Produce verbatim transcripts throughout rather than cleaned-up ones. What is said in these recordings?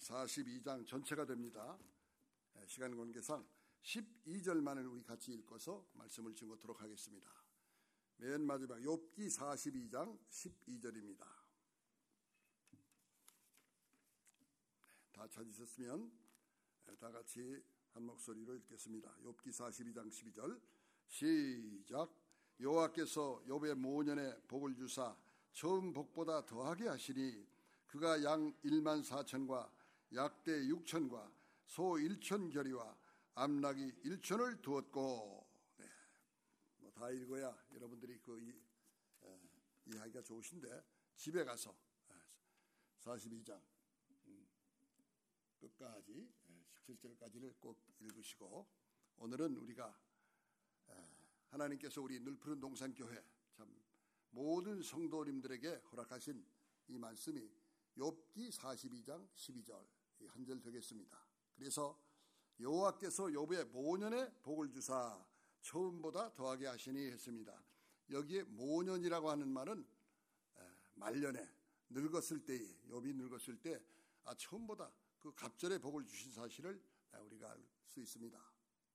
사십이 장 전체가 됩니다. 시간 관계상 십이 절만을 우리 같이 읽어서 말씀을 증거토록 하겠습니다. 맨 마지막 욥기 사십이 장 십이 절입니다. 다 찾으셨으면 다 같이 한 목소리로 읽겠습니다. 욥기 사십이 장 십이 절 시작. 여호와께서 욥의 모년에 복을 주사 처음 복보다 더하게 하시니 그가 양 일만 사천과 약대 육천과 소 일천 결의와 암낙이 일천을 두었고. 네. 뭐 다 읽어야 여러분들이 그 이, 에, 이해하기가 좋으신데 집에 가서 사십이 장 음, 끝까지 십칠 절까지를 꼭 읽으시고, 오늘은 우리가 에, 하나님께서 우리 늘푸른 동산교회 참 모든 성도님들에게 허락하신 이 말씀이 욥기 사십이 장 십이 절 한 절 되겠습니다. 그래서 여호와께서 욥의 모년에 복을 주사 처음보다 더하게 하시니 했습니다. 여기에 모년이라고 하는 말은 말년에 늙었을 때에, 욥이 늙었을 때 아, 처음보다 그 갑절에 복을 주신 사실을 우리가 알 수 있습니다.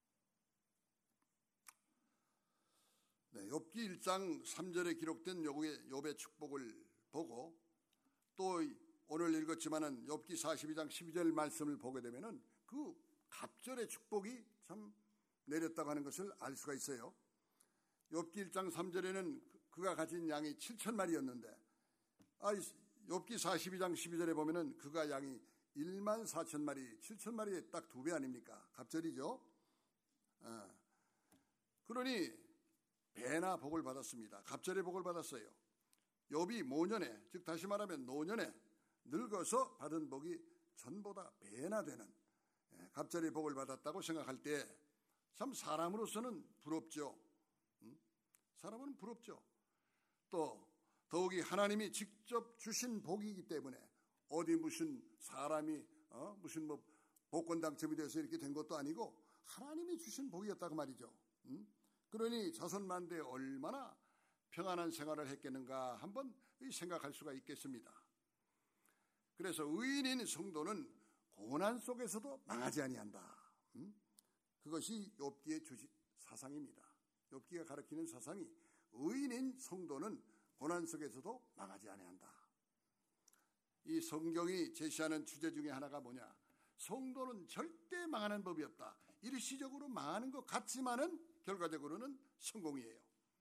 네, 욥기 일 장 삼 절에 기록된 욥의, 욥의 축복을 보고 또 오늘 읽었지만은 욥기 사십이 장 십이 절 말씀을 보게 되면은 그 갑절의 축복이 참 내렸다고 하는 것을 알 수가 있어요. 욥기 일 장 삼 절에는 그가 가진 양이 칠천 마리였는데 아, 욥기 사십이 장 십이 절에 보면은 그가 양이 일만 사천 마리, 칠천 마리의 딱 두 배 아닙니까? 갑절이죠. 아, 그러니 배나 복을 받았습니다. 갑절의 복을 받았어요. 욥이 모년에, 즉 다시 말하면 노년에 늙어서 받은 복이 전보다 배나 되는 갑절의 복을 받았다고 생각할 때 참 사람으로서는 부럽죠. 사람은 부럽죠. 또 더욱이 하나님이 직접 주신 복이기 때문에 어디 무슨 사람이 어? 무슨 뭐 복권 당첨이 돼서 이렇게 된 것도 아니고 하나님이 주신 복이었다고 말이죠. 음? 그러니 자손만대에 얼마나 평안한 생활을 했겠는가 한번 생각할 수가 있겠습니다. 그래서 의인인 성도는 고난 속에서도 망하지 아니한다. 음? 그것이 욥기의 주시, 사상입니다. 욥기가 가르치는 사상이 의인인 성도는 고난 속에서도 망하지 아니한다. 이 성경이 제시하는 주제 중에 하나가 뭐냐? 성도는 절대 망하는 법이 없다. 일시적으로 망하는 것 같지만은 결과적으로는 성공이에요.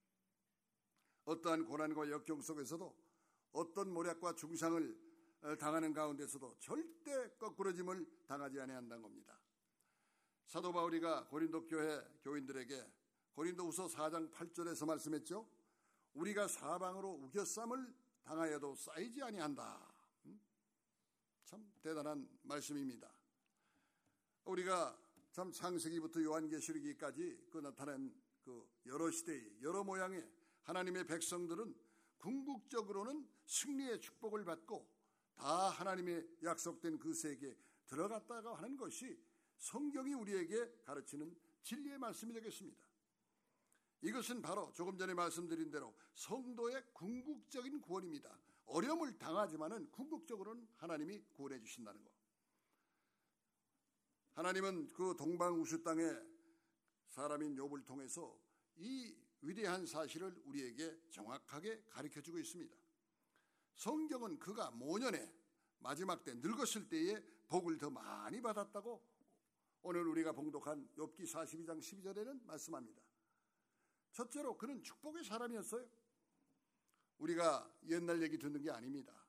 어떠한 고난과 역경 속에서도 어떤 모략과 중상을 당하는 가운데서도 절대 거꾸러짐을 당하지 아니한다는 겁니다. 사도 바울이가 고린도 교회 교인들에게 고린도후서 사 장 팔 절에서 말씀했죠. 우리가 사방으로 우겨쌈을 당하여도 쌓이지 아니한다. 참 대단한 말씀입니다. 우리가 참 창세기부터 요한계시록기까지 그 나타낸 그 여러 시대의 여러 모양의 하나님의 백성들은 궁극적으로는 승리의 축복을 받고 다 하나님의 약속된 그 세계에 들어갔다가 하는 것이 성경이 우리에게 가르치는 진리의 말씀이 되겠습니다. 이것은 바로 조금 전에 말씀드린 대로 성도의 궁극적인 구원입니다. 어려움을 당하지만은 궁극적으로는 하나님이 구원해 주신다는 것. 하나님은 그 동방우주 땅에 사람인 욥을 통해서 이 위대한 사실을 우리에게 정확하게 가르쳐주고 있습니다. 성경은 그가 모년에 마지막 때 늙었을 때에 복을 더 많이 받았다고 오늘 우리가 봉독한 욥기 사십이 장 십이 절에는 말씀합니다. 첫째로 그는 축복의 사람이었어요. 우리가 옛날 얘기 듣는 게 아닙니다.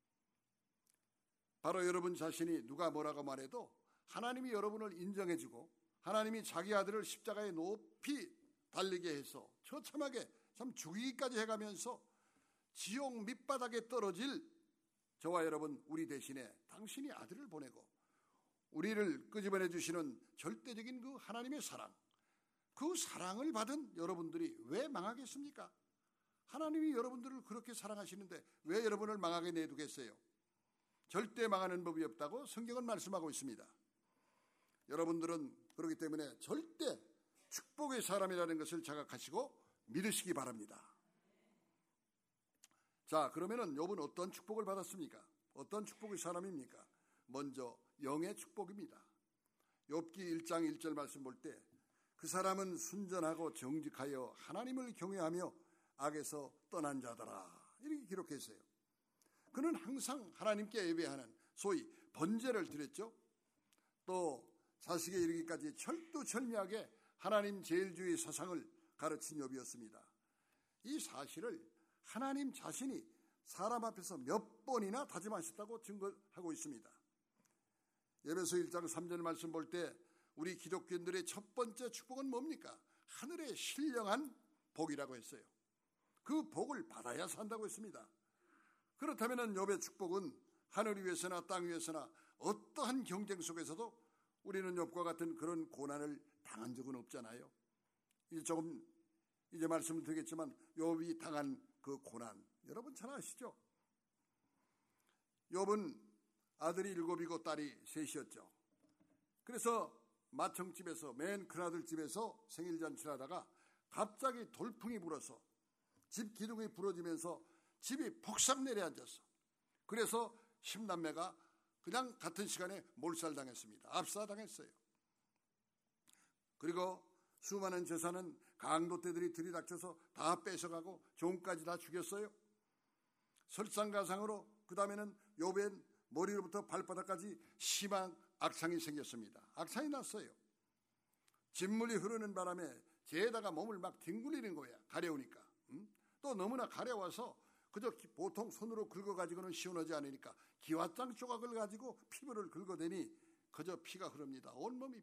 바로 여러분 자신이 누가 뭐라고 말해도 하나님이 여러분을 인정해주고 하나님이 자기 아들을 십자가에 높이 달리게 해서 처참하게 참 죽이기까지 해가면서 지옥 밑바닥에 떨어질 저와 여러분 우리 대신에 당신이 아들을 보내고 우리를 끄집어내 주시는 절대적인 그 하나님의 사랑, 그 사랑을 받은 여러분들이 왜 망하겠습니까? 하나님이 여러분들을 그렇게 사랑하시는데 왜 여러분을 망하게 내두겠어요? 절대 망하는 법이 없다고 성경은 말씀하고 있습니다. 여러분들은 그렇기 때문에 절대 축복의 사람이라는 것을 자각하시고 믿으시기 바랍니다. 자, 그러면은 욥은 어떤 축복을 받았습니까? 어떤 축복의 사람입니까? 먼저 영의 축복입니다. 욥기 일 장 일 절 말씀 볼 때 그 사람은 순전하고 정직하여 하나님을 경외하며 악에서 떠난 자더라 이렇게 기록했어요. 그는 항상 하나님께 예배하는 소위 번제를 드렸죠. 또 자식에 이르기까지 철두철미하게 하나님 제일주의 사상을 가르친 욥이었습니다. 이 사실을 하나님 자신이 사람 앞에서 몇 번이나 다짐하셨다고 증거하고 있습니다. 에베소 일 장 삼 절 말씀 볼 때 우리 기독교인들의 첫 번째 축복은 뭡니까? 하늘의 신령한 복이라고 했어요. 그 복을 받아야 산다고 했습니다. 그렇다면 욥의 축복은 하늘 위에서나 땅 위에서나 어떠한 경쟁 속에서도 우리는 욥과 같은 그런 고난을 당한 적은 없잖아요. 이제 조금 이제 말씀을 드리겠지만 욥이 당한 그 고난 여러분 잘 아시죠? 욥은 아들이 일곱이고 딸이 셋이었죠. 그래서 맏형집에서 맨 큰아들 집에서 생일잔치를 하다가 갑자기 돌풍이 불어서 집 기둥이 부러지면서 집이 폭삭 내려앉았어. 그래서 십남매가 그냥 같은 시간에 몰살당했습니다. 압사당했어요. 그리고 수많은 재산은 강도떼들이 들이닥쳐서 다 뺏어가고 종까지 다 죽였어요. 설상가상으로 그 다음에는 욥의 머리로부터 발바닥까지 심한 악창이 생겼습니다. 악창이 났어요. 진물이 흐르는 바람에 개에다가 몸을 막 뒹굴리는 거야. 가려우니까. 음? 또 너무나 가려워서 그저 보통 손으로 긁어가지고는 시원하지 않으니까 기와장 조각을 가지고 피부를 긁어대니 그저 피가 흐릅니다. 온몸이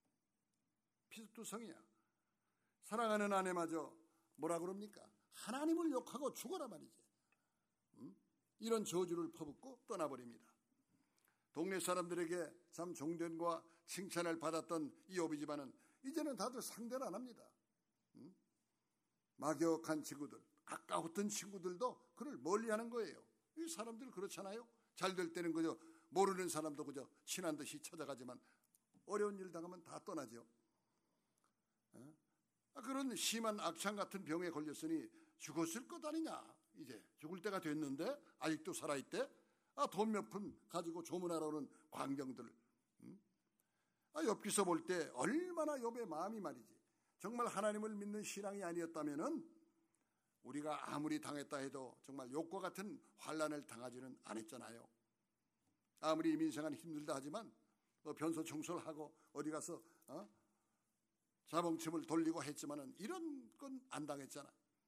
피투성이야. 사랑하는 아내마저 뭐라 그럽니까? 하나님을 욕하고 죽어라 말이지. 음? 이런 저주를 퍼붓고 떠나버립니다. 동네 사람들에게 참 종전과 칭찬을 받았던 이 욥이지만은 이제는 다들 상대를 안 합니다. 음? 막역한 친구들, 가까웠던 친구들도 그를 멀리하는 거예요. 이 사람들 그렇잖아요. 잘 될 때는 그저 모르는 사람도 그저 친한 듯이 찾아가지만 어려운 일 당하면 다 떠나죠. 어? 그런 심한 악창 같은 병에 걸렸으니 죽었을 것 아니냐. 이제 죽을 때가 됐는데 아직도 살아있대. 아, 돈 몇 푼 가지고 조문하러 오는 광경들. 음? 아, 욥기서 볼 때 얼마나 욥의 마음이 말이지. 정말 하나님을 믿는 신앙이 아니었다면은 우리가 아무리 당했다 해도 정말 욥과 같은 환난을 당하지는 않았잖아요. 아무리 민생은 힘들다 하지만 뭐 변소 청소를 하고 어디 가서 어? 자봉침을 돌리고 했지만은 이런 건 안 당했잖아.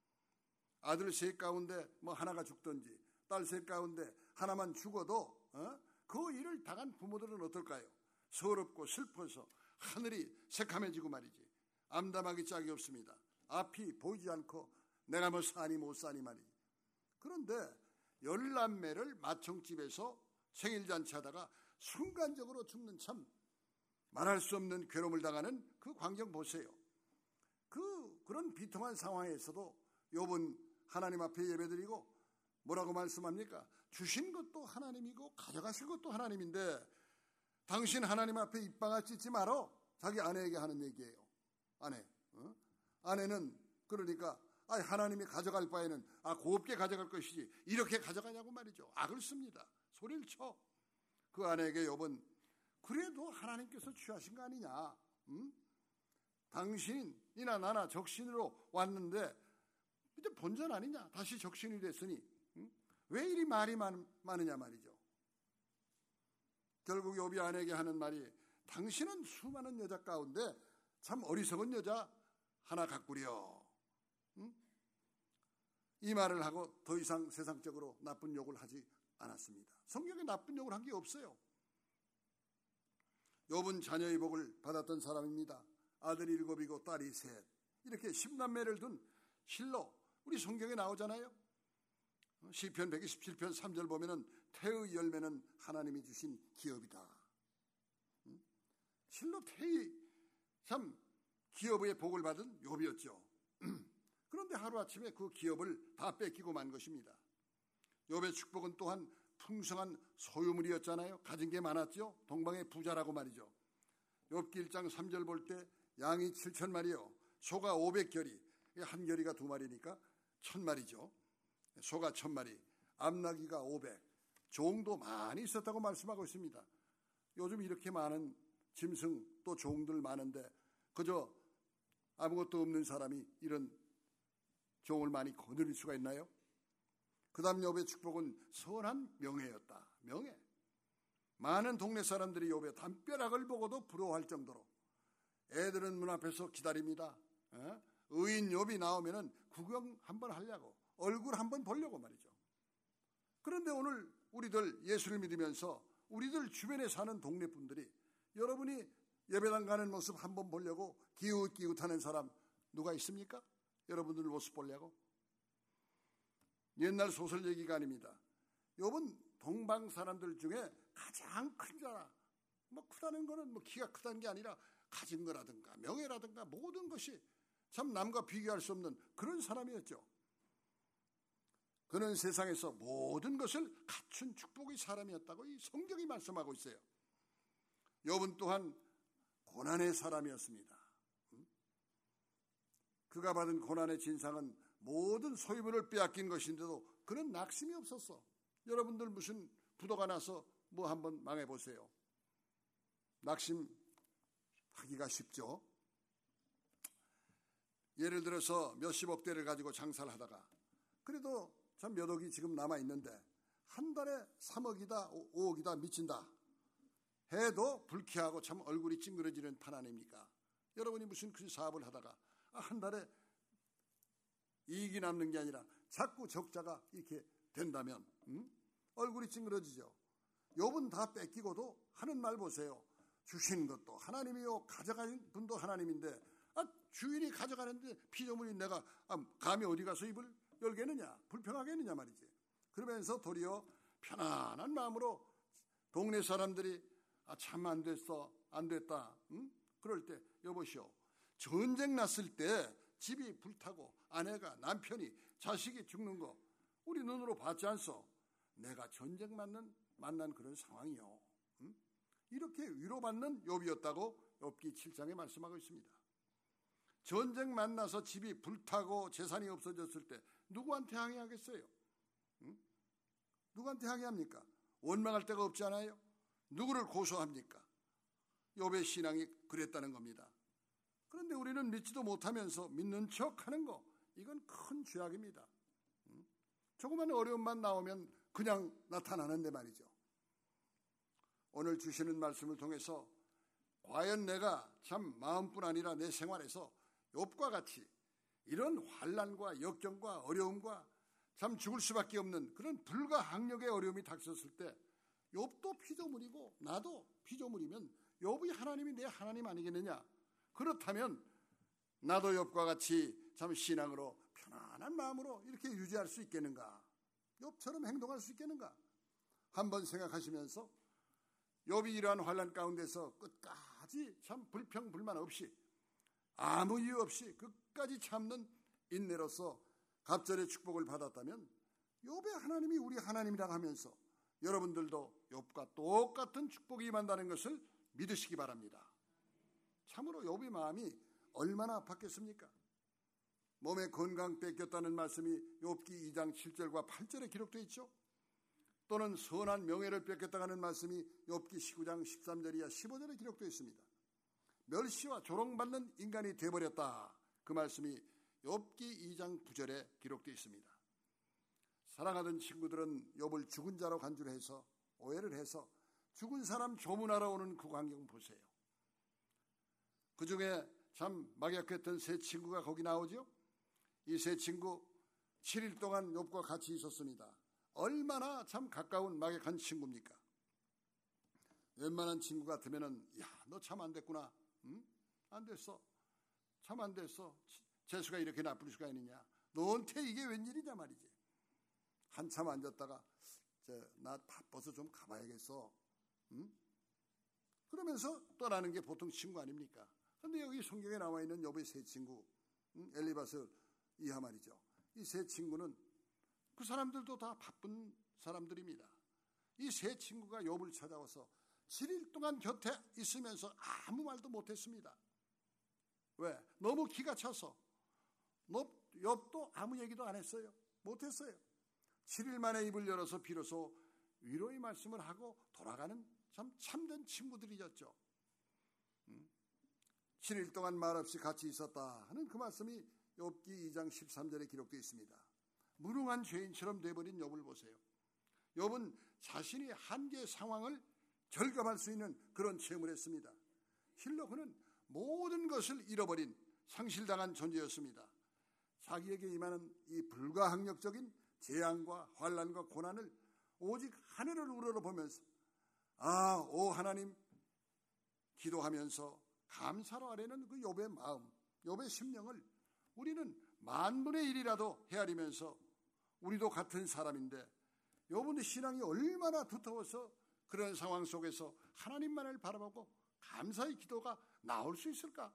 아들 셋 가운데 뭐 하나가 죽든지 딸 셋 가운데 하나만 죽어도 어? 그 일을 당한 부모들은 어떨까요? 서럽고 슬퍼서 하늘이 새카매지고 말이지. 암담하기 짝이 없습니다. 앞이 보이지 않고 내가 뭐 사니 못 사니 말이지. 그런데 열남매를 맏형집에서 생일잔치하다가 순간적으로 죽는 참 말할 수 없는 괴로움을 당하는 그 광경 보세요. 그 그런 비통한 상황에서도 욥은 하나님 앞에 예배드리고 뭐라고 말씀합니까? 주신 것도 하나님이고 가져가신 것도 하나님인데 당신 하나님 앞에 입방아 찢지 말어. 자기 아내에게 하는 얘기예요. 아내. 어? 아내는 그러니까 아, 하나님이 가져갈 바에는 아, 곱게 가져갈 것이지 이렇게 가져가냐고 말이죠. 악을 씁니다. 소리를 쳐. 그 아내에게 욥은 그래도 하나님께서 취하신 거 아니냐. 응? 당신이나 나나 적신으로 왔는데 이제 본전 아니냐. 다시 적신이 됐으니 응? 왜 이리 말이 많, 많으냐 말이죠. 결국 욥이 아내에게 하는 말이 당신은 수많은 여자 가운데 참 어리석은 여자 하나 갖구려. 응? 이 말을 하고 더 이상 세상적으로 나쁜 욕을 하지 않았습니다. 성경에 나쁜 욕을 한 게 없어요. 욥은 자녀의 복을 받았던 사람입니다. 아들이 일곱이고 딸이 셋. 이렇게 십남매를 둔 실로 우리 성경에 나오잖아요. 시편 백이십칠 편 삼 절 보면은 태의 열매는 하나님이 주신 기업이다. 실로 태의 참 기업의 복을 받은 욥이었죠. 그런데 하루아침에 그 기업을 다 뺏기고 만 것입니다. 욥의 축복은 또한 풍성한 소유물이었잖아요. 가진 게 많았죠. 동방의 부자라고 말이죠. 욥기 일 장 삼 절 볼 때 양이 칠천 마리요 소가 오백 결이, 한 결이가 두 마리니까 천 마리죠. 소가 천 마리, 암나귀가 오백, 종도 많이 있었다고 말씀하고 있습니다. 요즘 이렇게 많은 짐승 또 종들 많은데 그저 아무것도 없는 사람이 이런 종을 많이 거느릴 수가 있나요? 그 다음 욥의 축복은 선한 명예였다. 명예. 많은 동네 사람들이 욥의 담벼락을 보고도 부러워할 정도로 애들은 문 앞에서 기다립니다. 에? 의인 욥이 나오면은 구경 한번 하려고, 얼굴 한번 보려고 말이죠. 그런데 오늘 우리들 예수를 믿으면서 우리들 주변에 사는 동네 분들이 여러분이 예배당 가는 모습 한번 보려고 기웃기웃하는 사람 누가 있습니까? 여러분들 모습 보려고? 옛날 소설 얘기가 아닙니다. 욥은 동방 사람들 중에 가장 큰 자라. 뭐 크다는 거는 뭐 키가 크다는 게 아니라 가진 거라든가 명예라든가 모든 것이 참 남과 비교할 수 없는 그런 사람이었죠. 그는 세상에서 모든 것을 갖춘 축복의 사람이었다고 이 성경이 말씀하고 있어요. 욥은 또한 고난의 사람이었습니다. 그가 받은 고난의 진상은 모든 소유물을 빼앗긴 것인데도 그는 낙심이 없었어. 여러분들 무슨 부도가 나서 뭐 한번 망해보세요. 낙심하기가 쉽죠. 예를 들어서 몇십억 대를 가지고 장사를 하다가 그래도 참 몇 억이 지금 남아있는데 한 달에 삼억이다 오억이다 미친다 해도 불쾌하고 참 얼굴이 찡그러지는 판 아닙니까? 여러분이 무슨 큰 사업을 하다가 한 달에 이익이 남는 게 아니라 자꾸 적자가 이렇게 된다면 음? 얼굴이 찡그러지죠. 욥은 다 뺏기고도 하는 말 보세요. 주신 것도 하나님이요 가져가는 분도 하나님인데 아, 주인이 가져가는데 피조물이 내가 아, 감히 어디 가서 입을 열겠느냐 불평하겠느냐 말이지. 그러면서 도리어 편안한 마음으로 동네 사람들이 아, 참 안 됐어 안 됐다 응? 그럴 때 여보시오 전쟁 났을 때 집이 불타고 아내가 남편이 자식이 죽는 거 우리 눈으로 봤지 않소? 내가 전쟁 만난, 만난 그런 상황이요. 응? 이렇게 위로받는 욥이었다고 욥기 칠 장에 말씀하고 있습니다. 전쟁 만나서 집이 불타고 재산이 없어졌을 때 누구한테 항의하겠어요? 응? 누구한테 항의합니까? 원망할 데가 없지 않아요? 누구를 고소합니까? 욥의 신앙이 그랬다는 겁니다. 그런데 우리는 믿지도 못하면서 믿는 척하는 거 이건 큰 죄악입니다. 응? 조그만 어려움만 나오면 그냥 나타나는데 말이죠. 오늘 주시는 말씀을 통해서 과연 내가 참 마음뿐 아니라 내 생활에서 욥과 같이 이런 환난과 역경과 어려움과 참 죽을 수밖에 없는 그런 불가항력의 어려움이 닥쳤을 때 욥도 피조물이고 나도 피조물이면 욥이 하나님이 내 하나님 아니겠느냐? 그렇다면 나도 욥과 같이 참 신앙으로 편안한 마음으로 이렇게 유지할 수 있겠는가? 욥처럼 행동할 수 있겠는가? 한번 생각하시면서 욥이 이러한 환난 가운데서 끝까지 참 불평불만 없이 아무 이유 없이 끝까지 참는 인내로서 갑절의 축복을 받았다면 욥의 하나님이 우리 하나님이라고 하면서 여러분들도 욥과 똑같은 축복이 임한다는 것을 믿으시기 바랍니다. 참으로 욥의 마음이 얼마나 아팠겠습니까? 몸의 건강 뺏겼다는 말씀이 욥기 이 장 칠 절과 팔 절에 기록되어 있죠. 또는 선한 명예를 뺏겼다고 하는 말씀이 욥기 십구 장 십삼 절이야 십오 절에 기록되어 있습니다. 멸시와 조롱받는 인간이 되어버렸다. 그 말씀이 욥기 이 장 구 절에 기록되어 있습니다. 사랑하던 친구들은 욥을 죽은 자로 간주해서 오해를 해서 죽은 사람 조문하러 오는 그 광경 보세요. 그 중에 참 막약했던 세 친구가 거기 나오죠. 이 세 친구 칠 일 동안 욥과 같이 있었습니다. 얼마나 참 가까운 막약한 친구입니까? 웬만한 친구 같으면은 야, 너 참 안 됐구나. 응? 안 됐어. 참 안 됐어. 재수가 이렇게 나쁠 수가 있느냐. 너한테 이게 웬일이냐 말이지. 한참 앉았다가 나 바빠서 좀 가봐야겠어. 응? 그러면서 떠나는 게 보통 친구 아닙니까? 그런데 여기 성경에 나와 있는 욥의 세 친구 응? 엘리바스 이하 말이죠. 이 세 친구는 그 사람들도 다 바쁜 사람들입니다. 이 세 친구가 욥을 찾아와서 칠 일 동안 곁에 있으면서 아무 말도 못했습니다. 왜? 너무 기가 차서. 욥도 아무 얘기도 안 했어요. 못했어요. 칠 일 만에 입을 열어서 비로소 위로의 말씀을 하고 돌아가는 참 참된 친구들이었죠. 칠 일 동안 말없이 같이 있었다 하는 그 말씀이 욥기 이 장 십삼 절에 기록되어 있습니다. 무능한 죄인처럼 돼버린 욥을 보세요. 욥은 자신이 한계의 상황을 절감할 수 있는 그런 체험을 했습니다. 실로 그는 모든 것을 잃어버린 상실당한 존재였습니다. 자기에게 임하는 이 불가항력적인 재앙과 환난과 고난을 오직 하늘을 우러러보면서 아, 오 하나님 기도하면서 감사로 아뢰는 그 욥의 마음, 욥의 심령을 우리는 만분의 일이라도 헤아리면서 우리도 같은 사람인데 욥의 신앙이 얼마나 두터워서 그런 상황 속에서 하나님만을 바라보고 감사의 기도가 나올 수 있을까?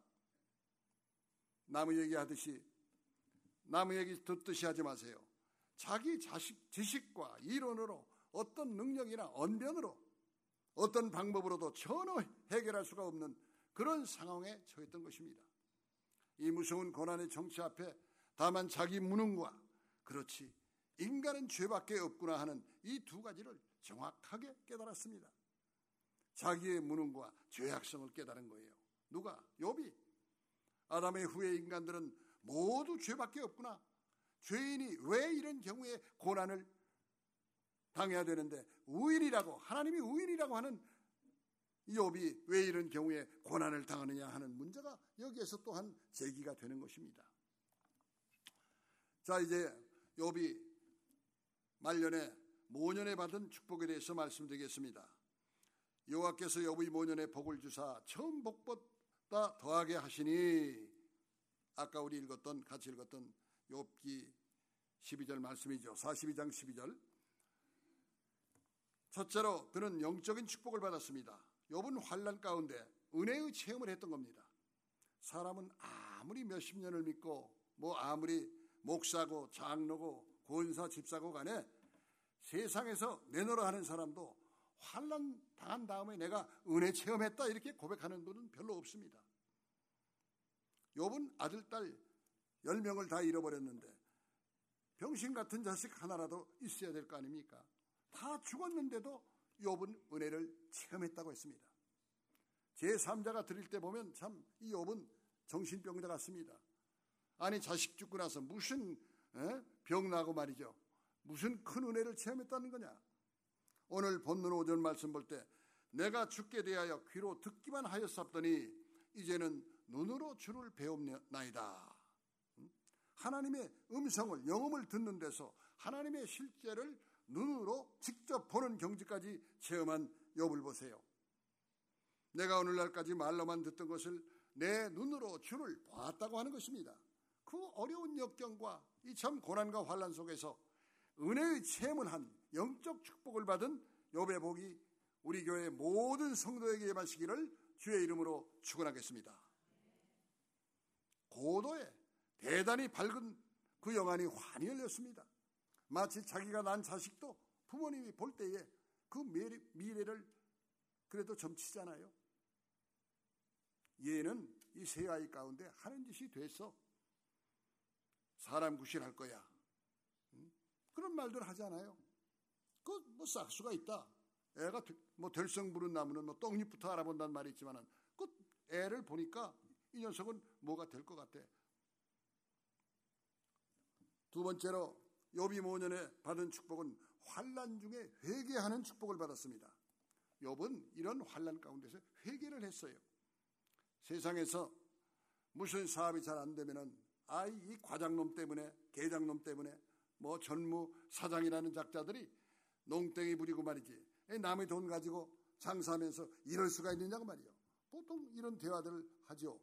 나무 얘기하듯이 나무 얘기 듣듯이 하지 마세요. 자기 자식, 지식과 이론으로 어떤 능력이나 언변으로 어떤 방법으로도 전혀 해결할 수가 없는 그런 상황에 처했던 것입니다. 이 무서운 고난의 정치 앞에 다만 자기 무능과 그렇지 인간은 죄밖에 없구나 하는 이 두 가지를 정확하게 깨달았습니다. 자기의 무능과 죄악성을 깨달은 거예요. 누가? 욥이. 아담의 후에 인간들은 모두 죄밖에 없구나. 죄인이 왜 이런 경우에 고난을 당해야 되는데 의인이라고 하나님이 의인이라고 하는 욥이 왜 이런 경우에 고난을 당하느냐 하는 문제가 여기에서 또한 제기가 되는 것입니다. 자, 이제 욥이 말년에 모년에 받은 축복에 대해서 말씀드리겠습니다. 여호와께서 욥의 모년에 복을 주사 처음 복보다 더하게 하시니 아까 우리 읽었던 같이 읽었던 욥기 십이 절 말씀이죠. 사십이 장 십이 절. 첫째로 그는 영적인 축복을 받았습니다. 욥은 환난 가운데 은혜의 체험을 했던 겁니다. 사람은 아무리 몇십 년을 믿고 뭐 아무리 목사고 장로고 권사 집사고 간에 세상에서 내놓으라 하는 사람도 환난 당한 다음에 내가 은혜 체험했다 이렇게 고백하는 분은 별로 없습니다. 욥은 아들, 딸 열 명을 다 잃어버렸는데 병신 같은 자식 하나라도 있어야 될 거 아닙니까? 다 죽었는데도 욥은 은혜를 체험했다고 했습니다. 제삼자가 드릴 때 보면 참 이 욥은 정신병자 같습니다. 아니 자식 죽고 나서 무슨 에? 병 나고 말이죠. 무슨 큰 은혜를 체험했다는 거냐. 오늘 본문 오 절 말씀 볼 때 내가 죽게 대하여 귀로 듣기만 하였사더니 이제는 눈으로 주를 배움나이다. 하나님의 음성을 영음을 듣는 데서 하나님의 실제를 눈으로 직접 보는 경지까지 체험한 욥을 보세요. 내가 오늘날까지 말로만 듣던 것을 내 눈으로 주를 보았다고 하는 것입니다. 그 어려운 역경과 이 참 고난과 환난 속에서 은혜의 체험을 한 영적 축복을 받은 욥의 복이 우리 교회 모든 성도에게 임하시기를 주의 이름으로 축원하겠습니다. 고도에 대단히 밝은 그 영안이 환히 열렸습니다. 마치 자기가 난 자식도 부모님이 볼 때에 그 미래를 그래도 점치잖아요. 얘는 이 세 아이 가운데 하는 짓이 됐어. 사람 구실할 거야. 응? 그런 말들 하잖아요. 그 뭐 싹수가 있다. 애가 뭐 될성 부른 나무는 뭐 떡잎부터 알아본다는 말이 있지만은 그 애를 보니까 이 녀석은 뭐가 될 것 같아. 두 번째로 욥이 모년에 받은 축복은 환난 중에 회개하는 축복을 받았습니다. 욥은 이런 환난 가운데서 회개를 했어요. 세상에서 무슨 사업이 잘 안 되면은 아이 이 과장놈 때문에 계장놈 때문에 뭐 전무 사장이라는 작자들이 농땡이 부리고 말이지 남의 돈 가지고 장사하면서 이럴 수가 있느냐고 말이요. 보통 이런 대화들을 하죠.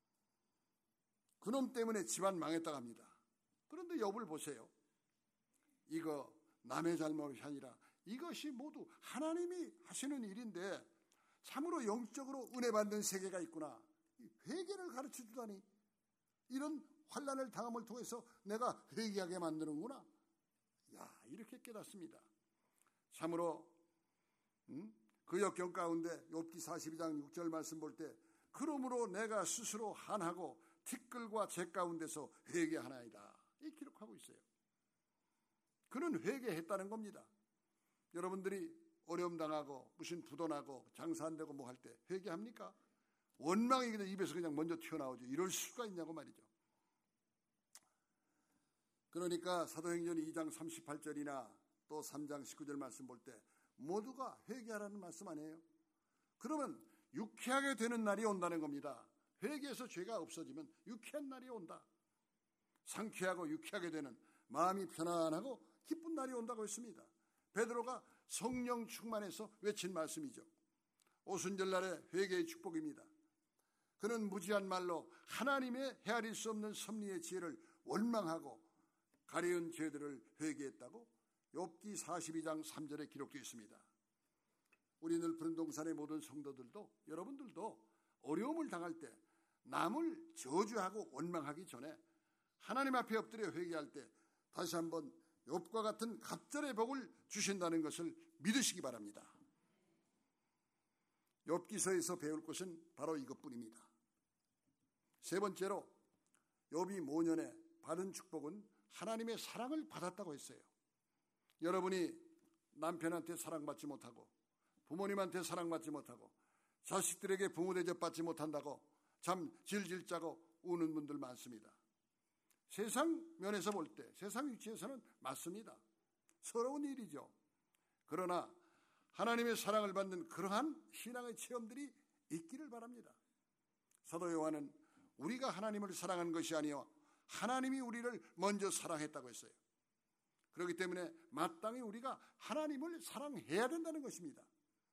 그놈 때문에 집안 망했다고 합니다. 그런데 욥을 보세요. 이거 남의 잘못이 아니라 이것이 모두 하나님이 하시는 일인데 참으로 영적으로 은혜 받는 세계가 있구나. 회개를 가르쳐 주다니 이런 환난을 당함을 통해서 내가 회개하게 만드는구나. 야, 이렇게 깨닫습니다. 참으로 음? 그 역경 가운데 욥기 사십이 장 육 절 말씀 볼 때 그러므로 내가 스스로 한하고 티끌과 재 가운데서 회개하나이다. 이 기록하고 있어요. 그는 회개했다는 겁니다. 여러분들이 어려움 당하고 무슨 부도나고 장사 안 되고 뭐 할 때 회개합니까? 원망이 그냥 입에서 그냥 먼저 튀어나오죠. 이럴 수가 있냐고 말이죠. 그러니까 사도행전 이 장 삼십팔 절이나 또 삼 장 십구 절 말씀 볼 때 모두가 회개하라는 말씀 아니에요? 그러면 유쾌하게 되는 날이 온다는 겁니다. 회개해서 죄가 없어지면 유쾌한 날이 온다. 상쾌하고 유쾌하게 되는, 마음이 편안하고 기쁜 날이 온다고 했습니다. 베드로가 성령 충만해서 외친 말씀이죠. 오순절날의 회개의 축복입니다. 그는 무지한 말로 하나님의 헤아릴 수 없는 섭리의 지혜를 원망하고 가려운 죄들을 회개했다고 욥기 사십이 장 삼 절에 기록되어 있습니다. 우리 늘 푸른동산의 모든 성도들도, 여러분들도 어려움을 당할 때 남을 저주하고 원망하기 전에 하나님 앞에 엎드려 회개할 때 다시 한번 욥과 같은 갑절의 복을 주신다는 것을 믿으시기 바랍니다. 욥기서에서 배울 것은 바로 이것뿐입니다. 세 번째로 욥이 모년에 받은 축복은 하나님의 사랑을 받았다고 했어요. 여러분이 남편한테 사랑받지 못하고 부모님한테 사랑받지 못하고 자식들에게 부모 대접받지 못한다고 참 질질 짜고 우는 분들 많습니다. 세상 면에서 볼 때, 세상 위치에서는 맞습니다. 서러운 일이죠. 그러나 하나님의 사랑을 받는 그러한 신앙의 체험들이 있기를 바랍니다. 사도 요한은 우리가 하나님을 사랑한 것이 아니요 하나님이 우리를 먼저 사랑했다고 했어요. 그렇기 때문에 마땅히 우리가 하나님을 사랑해야 된다는 것입니다.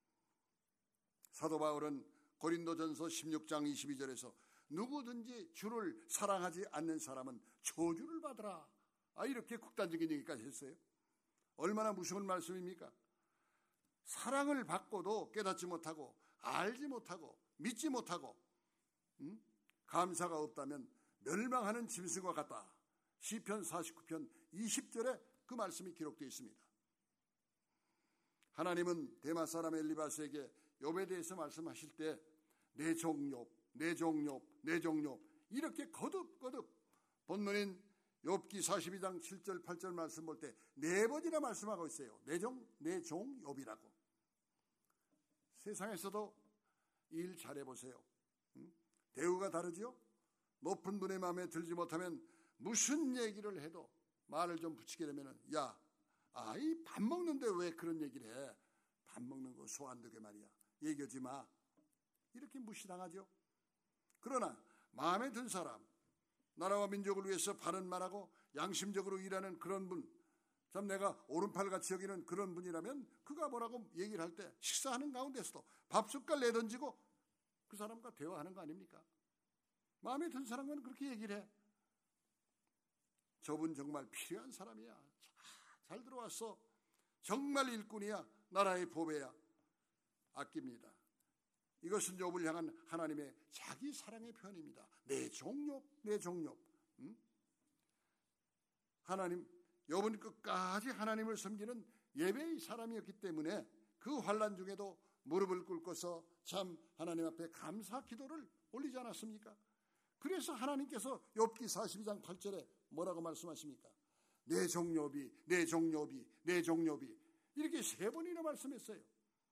사도 바울은 고린도전서 십육 장 이십이 절에서 누구든지 주를 사랑하지 않는 사람은 저주를 받으라, 아, 이렇게 극단적인 얘기까지 했어요. 얼마나 무서운 말씀입니까? 사랑을 받고도 깨닫지 못하고 알지 못하고 믿지 못하고 음? 감사가 없다면 멸망하는 짐승과 같다. 시편 사십구 편 이십 절에 그 말씀이 기록되어 있습니다. 하나님은 데마 사람 엘리바스에게 욥에 대해서 말씀하실 때 내 종 욥, 내 종 욥, 내 종 욥 이렇게 거듭거듭 본문인 욥기 사십이 장 칠 절 팔 절 말씀 볼 때 네 번이나 말씀하고 있어요. 내 종, 내 종 욥이라고. 세상에서도 일 잘해보세요. 응? 대우가 다르지요? 높은 분의 마음에 들지 못하면 무슨 얘기를 해도 말을 좀 붙이게 되면 야, 아이 밥 먹는데 왜 그런 얘기를 해? 밥 먹는 거 소 안 되게 말이야. 얘기하지 마. 이렇게 무시당하죠. 그러나 마음에 든 사람, 나라와 민족을 위해서 바른 말하고 양심적으로 일하는 그런 분, 참 내가 오른팔같이 여기는 그런 분이라면 그가 뭐라고 얘기를 할 때 식사하는 가운데서도 밥숟갈 내던지고 그 사람과 대화하는 거 아닙니까? 마음에 든 사람은 그렇게 얘기를 해. 저분 정말 필요한 사람이야. 잘 들어왔어. 정말 일꾼이야. 나라의 보배야. 아낍니다. 이것은 욥을 향한 하나님의 자기 사랑의 표현입니다. 내 종욥, 내 종욥. 응? 하나님, 욥은 끝까지 하나님을 섬기는 예배의 사람이었기 때문에 그 환난 중에도 무릎을 꿇고서 참 하나님 앞에 감사 기도를 올리지 않았습니까? 그래서 하나님께서 욥기 사십이 장 팔 절에 뭐라고 말씀하십니까? 내 종 욥이, 내 종 욥이, 내 종 욥이 이렇게 세 번이나 말씀했어요.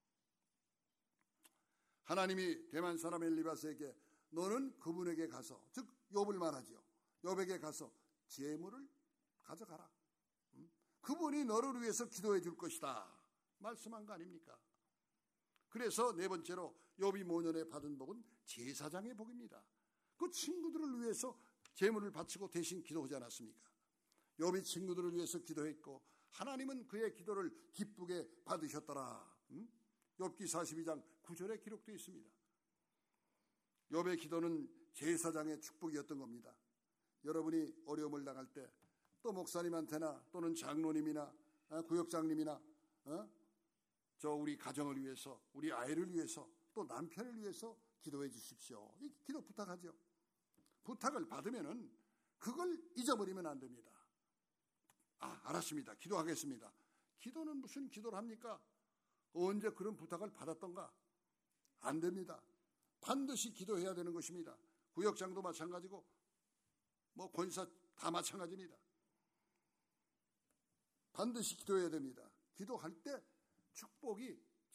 하나님이 대만 사람 엘리바스에게 너는 그분에게 가서, 즉 욥을 말하죠. 욥에게 가서 재물을 가져가라. 음? 그분이 너를 위해서 기도해 줄 것이다. 말씀한 거 아닙니까? 그래서 네 번째로 욥이 모년에 받은 복은 제사장의 복입니다. 그 친구들을 위해서 재물을 바치고 대신 기도하지 않았습니까? 욥이 친구들을 위해서 기도했고 하나님은 그의 기도를 기쁘게 받으셨더라. 음? 욥기 사십이 장 구 절에 기록되어 있습니다. 욥의 기도는 제사장의 축복이었던 겁니다. 여러분이 어려움을 당할 때 또 목사님한테나 또는 장로님이나 구역장님이나 어? 저 우리 가정을 위해서, 우리 아이를 위해서, 또 남편을 위해서 기도해 주십시오. 이 기도 부탁하죠. 부탁을 받으면은 그걸 잊어버리면 안 됩니다. 아, 알았습니다. 기도하겠습니다. 기도는 무슨 기도를 합니까? 언제 그런 부탁을 받았던가? 안 됩니다. 반드시 기도해야 되는 것입니다. 구역장도 마찬가지고 뭐 권사 다 마찬가지입니다. 반드시 기도해야 됩니다. 기도할 때 축복이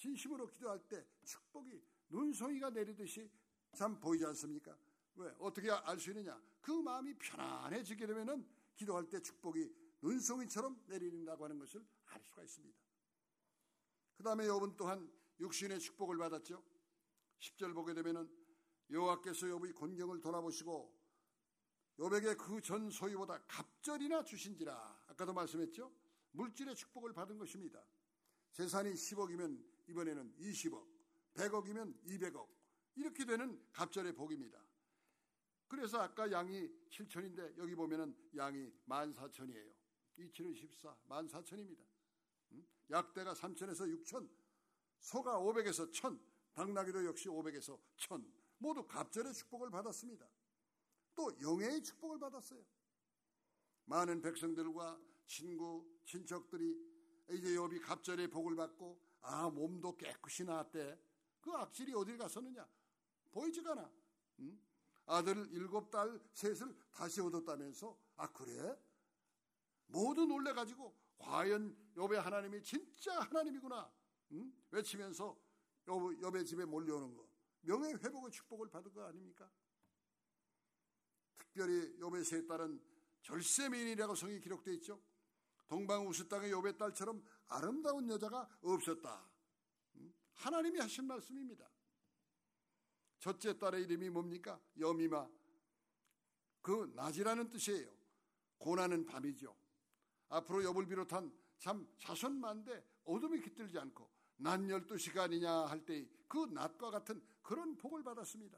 진심으로 기도할 때 축복이 눈송이가 내리듯이 참 보이지 않습니까? 왜? 어떻게 알 수 있느냐? 그 마음이 편안해지게 되면은 기도할 때 축복이 눈송이처럼 내린다고 하는 것을 알 수가 있습니다. 그 다음에 욥은 또한 육신의 축복을 받았죠. 십 절 보게 되면은 여호와께서 욥의 곤경을 돌아보시고 욥에게 그 전 소유보다 갑절이나 주신지라. 아까도 말씀했죠. 물질의 축복을 받은 것입니다. 재산이 십억이면 이번에는 이십억, 백억이면 이백억 이렇게 되는 갑절의 복입니다. 그래서 아까 양이 칠천인데 여기 보면은 양이 만 사천이에요. 이칠은 십사, 만 사천입니다. 약대가 삼천에서 육천, 소가 오백에서 천, 당나귀도 역시 오백에서 천, 모두 갑절의 축복을 받았습니다. 또 영예의 축복을 받았어요. 많은 백성들과 친구, 친척들이 이제 욥이 갑절의 복을 받고 아 몸도 깨끗이 나았대. 그 악질이 어딜 갔었느냐? 보이지가 않아. 응? 아들 일곱 딸 셋을 다시 얻었다면서 아 그래? 모두 놀래가지고 과연 욥의 하나님이 진짜 하나님이구나 응? 외치면서 욥, 욥의 집에 몰려오는 거 명예회복의 축복을 받은 거 아닙니까? 특별히 욥의 세 딸은 절세미인이라고 성이 기록되어 있죠. 동방우스 땅의 욥의 딸처럼 아름다운 여자가 없었다. 하나님이 하신 말씀입니다. 첫째 딸의 이름이 뭡니까? 여미마. 그 낮이라는 뜻이에요. 고난은 밤이죠. 앞으로 욥을 비롯한 참 자손만대 어둠이 깃들지 않고 낮 열두 시간이냐 할 때 그 낮과 같은 그런 복을 받았습니다.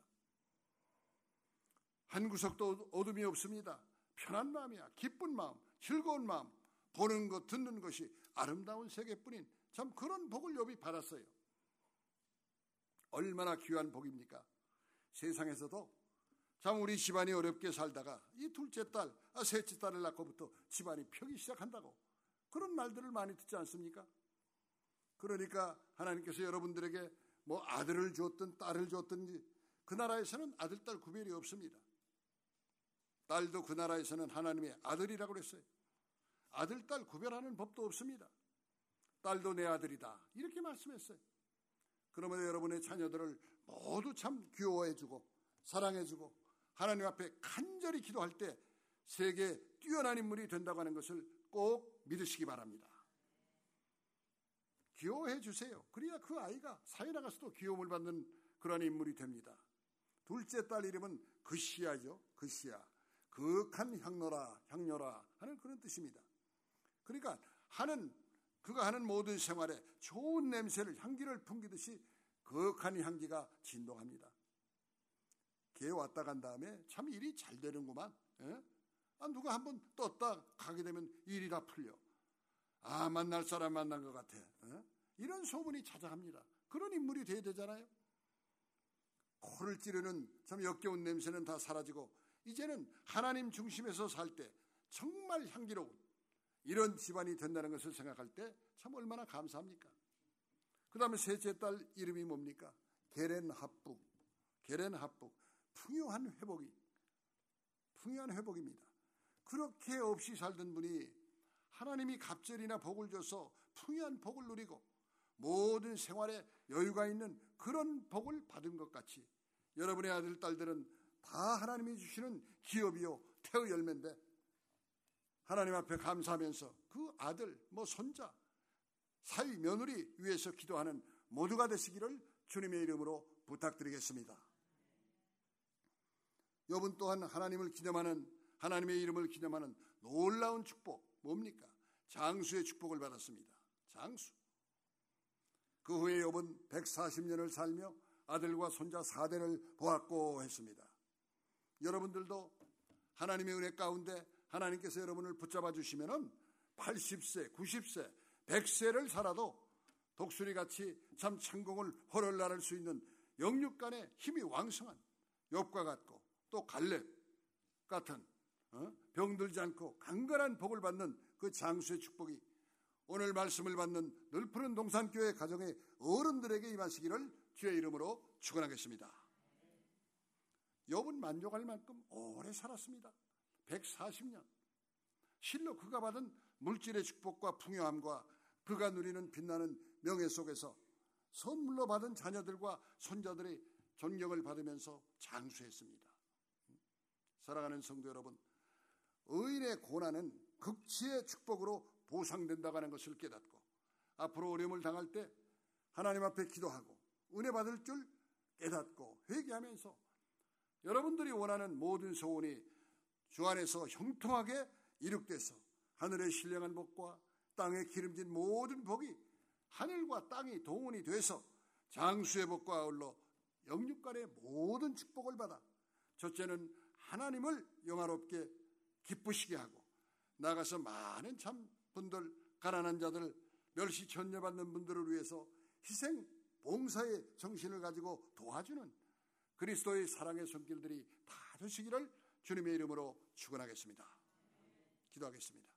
한 구석도 어둠이 없습니다. 편한 마음이야. 기쁜 마음, 즐거운 마음, 보는 것, 듣는 것이 아름다운 세계뿐인 참 그런 복을 욥이 받았어요. 얼마나 귀한 복입니까? 세상에서도 참 우리 집안이 어렵게 살다가 이 둘째 딸, 아, 셋째 딸을 낳고부터 집안이 펴기 시작한다고 그런 말들을 많이 듣지 않습니까? 그러니까 하나님께서 여러분들에게 뭐 아들을 줬든 딸을 줬든지 그 나라에서는 아들, 딸 구별이 없습니다. 딸도 그 나라에서는 하나님의 아들이라고 그랬어요. 아들, 딸 구별하는 법도 없습니다. 딸도 내 아들이다 이렇게 말씀했어요. 그러면 여러분의 자녀들을 모두 참 귀여워해주고 사랑해주고 하나님 앞에 간절히 기도할 때 세계 뛰어난 인물이 된다고 하는 것을 꼭 믿으시기 바랍니다. 귀여워해 주세요. 그래야 그 아이가 사회 나가서도 귀여움을 받는 그런 인물이 됩니다. 둘째 딸 이름은 그시야죠. 그시야. 그윽한 향로라, 향료라 하는 그런 뜻입니다. 그러니까 하는 그가 하는 모든 생활에 좋은 냄새를 향기를 풍기듯이 그윽한 향기가 진동합니다. 개 왔다 간 다음에 참 일이 잘 되는구만. 에? 아, 누가 한번 떴다 가게 되면 일이 다 풀려. 아 만날 사람 만난 것 같아. 에? 이런 소문이 자자합니다. 그런 인물이 돼야 되잖아요. 코를 찌르는 참 역겨운 냄새는 다 사라지고 이제는 하나님 중심에서 살 때 정말 향기로운 이런 집안이 된다는 것을 생각할 때 참 얼마나 감사합니까? 그 다음에 셋째 딸 이름이 뭡니까? 게렌합북. 게렌합북. 풍요한 회복이 풍요한 회복입니다. 그렇게 없이 살던 분이 하나님이 갑절이나 복을 줘서 풍요한 복을 누리고 모든 생활에 여유가 있는 그런 복을 받은 것 같이 여러분의 아들, 딸들은 다 하나님이 주시는 기업이요 태의 열매인데 하나님 앞에 감사하면서 그 아들, 뭐 손자, 사위, 며느리 위해서 기도하는 모두가 되시기를 주님의 이름으로 부탁드리겠습니다. 욥은 또한 하나님을 기념하는 하나님의 이름을 기념하는 놀라운 축복 뭡니까? 장수의 축복을 받았습니다. 장수. 그 후에 욥은 백사십 년을 살며 아들과 손자 사 대를 보았고 했습니다. 여러분들도 하나님의 은혜 가운데 하나님께서 여러분을 붙잡아 주시면은 팔십 세, 구십 세, 백 세를 살아도 독수리같이 참 천공을 훨훨 날을 수 있는 영육간의 힘이 왕성한 욥과 같고 또 갈렙 같은 어? 병들지 않고 강건한 복을 받는 그 장수의 축복이 오늘 말씀을 받는 늘푸른 동산교회 가정의 어른들에게 임하시기를 주의 이름으로 축원하겠습니다. 욥은 만족할 만큼 오래 살았습니다. 백사십 년. 실로 그가 받은 물질의 축복과 풍요함과 그가 누리는 빛나는 명예 속에서 선물로 받은 자녀들과 손자들의 존경을 받으면서 장수했습니다. 사랑하는 성도 여러분, 의인의 고난은 극치의 축복으로 보상된다고 하는 것을 깨닫고 앞으로 어려움을 당할 때 하나님 앞에 기도하고 은혜 받을 줄 깨닫고 회개하면서 여러분들이 원하는 모든 소원이 주 안에서 형통하게 이룩돼서 하늘의 신령한 복과 땅에 기름진 모든 복이 하늘과 땅이 동원이 돼서 장수의 복과 아울러 영육간의 모든 축복을 받아 첫째는 하나님을 영화롭게 기쁘시게 하고 나가서 많은 참 분들, 가난한 자들, 멸시 천녀받는 분들을 위해서 희생 봉사의 정신을 가지고 도와주는 그리스도의 사랑의 손길들이 다 되시기를 주님의 이름으로 축원하겠습니다. 기도하겠습니다.